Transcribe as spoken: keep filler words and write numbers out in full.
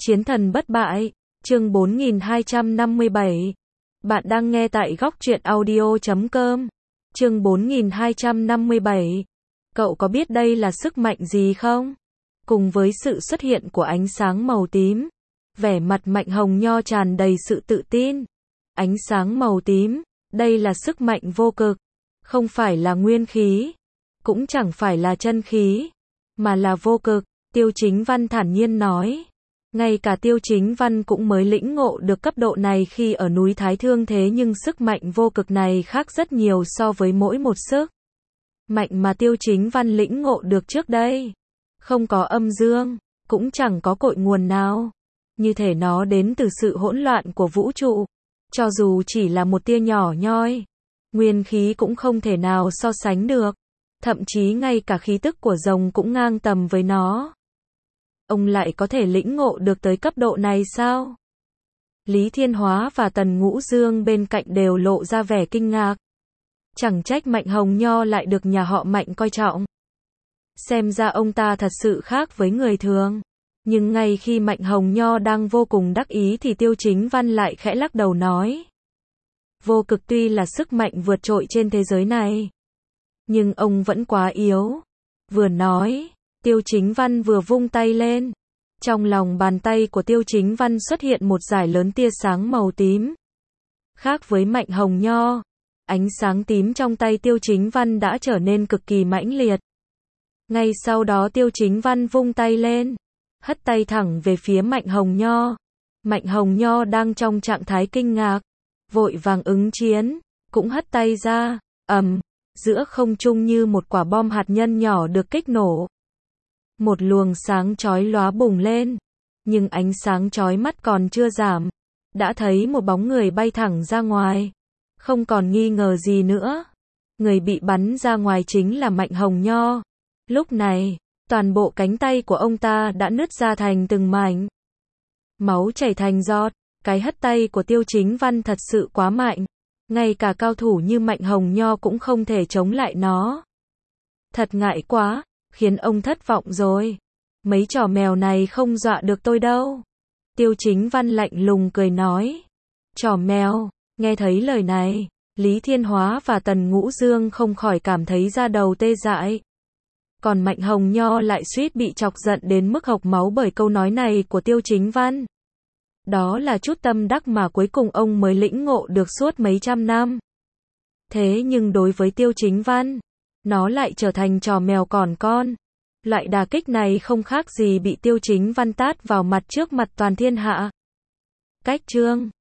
Chiến thần bất bại, chương bốn nghìn hai trăm năm mươi bảy. Bạn đang nghe tại góc truyện audio chấm com. Chương bốn nghìn hai trăm năm mươi bảy. Cậu có biết đây là sức mạnh gì không? Cùng với sự xuất hiện của ánh sáng màu tím, vẻ mặt Mạnh Hồng Nho tràn đầy sự tự tin. Ánh sáng màu tím, đây là sức mạnh vô cực, không phải là nguyên khí, cũng chẳng phải là chân khí, mà là vô cực, Tiêu Chính Văn thản nhiên nói. Ngay cả Tiêu Chính Văn cũng mới lĩnh ngộ được cấp độ này khi ở núi Thái Thương, thế nhưng sức mạnh vô cực này khác rất nhiều so với mỗi một sức mạnh mà Tiêu Chính Văn lĩnh ngộ được trước đây. Không có âm dương, cũng chẳng có cội nguồn nào. Như thể nó đến từ sự hỗn loạn của vũ trụ. Cho dù chỉ là một tia nhỏ nhoi, nguyên khí cũng không thể nào so sánh được. Thậm chí ngay cả khí tức của rồng cũng ngang tầm với nó. Ông lại có thể lĩnh ngộ được tới cấp độ này sao? Lý Thiên Hóa và Tần Ngũ Dương bên cạnh đều lộ ra vẻ kinh ngạc. Chẳng trách Mạnh Hồng Nho lại được nhà họ Mạnh coi trọng. Xem ra ông ta thật sự khác với người thường. Nhưng ngay khi Mạnh Hồng Nho đang vô cùng đắc ý thì Tiêu Chính Văn lại khẽ lắc đầu nói. Vô cực tuy là sức mạnh vượt trội trên thế giới này, nhưng ông vẫn quá yếu. Vừa nói, Tiêu Chính Văn vừa vung tay lên. Trong lòng bàn tay của Tiêu Chính Văn xuất hiện một dải lớn tia sáng màu tím. Khác với Mạnh Hồng Nho, ánh sáng tím trong tay Tiêu Chính Văn đã trở nên cực kỳ mãnh liệt. Ngay sau đó Tiêu Chính Văn vung tay lên, hất tay thẳng về phía Mạnh Hồng Nho. Mạnh Hồng Nho đang trong trạng thái kinh ngạc, vội vàng ứng chiến, cũng hất tay ra, ầm, giữa không trung như một quả bom hạt nhân nhỏ được kích nổ. Một luồng sáng chói lóa bùng lên, nhưng ánh sáng chói mắt còn chưa giảm, đã thấy một bóng người bay thẳng ra ngoài. Không còn nghi ngờ gì nữa, người bị bắn ra ngoài chính là Mạnh Hồng Nho. Lúc này, toàn bộ cánh tay của ông ta đã nứt ra thành từng mảnh. Máu chảy thành giọt, cái hất tay của Tiêu Chính Văn thật sự quá mạnh. Ngay cả cao thủ như Mạnh Hồng Nho cũng không thể chống lại nó. Thật ngại quá, khiến ông thất vọng rồi. Mấy trò mèo này không dọa được tôi đâu. Tiêu Chính Văn lạnh lùng cười nói. Trò mèo, nghe thấy lời này, Lý Thiên Hóa và Tần Ngũ Dương không khỏi cảm thấy da đầu tê dại. Còn Mạnh Hồng Nho lại suýt bị chọc giận đến mức hộc máu bởi câu nói này của Tiêu Chính Văn. Đó là chút tâm đắc mà cuối cùng ông mới lĩnh ngộ được suốt mấy trăm năm. Thế nhưng đối với Tiêu Chính Văn, nó lại trở thành trò mèo còn con. Loại đả kích này không khác gì bị Tiêu Chính Văn tát vào mặt trước mặt toàn thiên hạ. Cách chương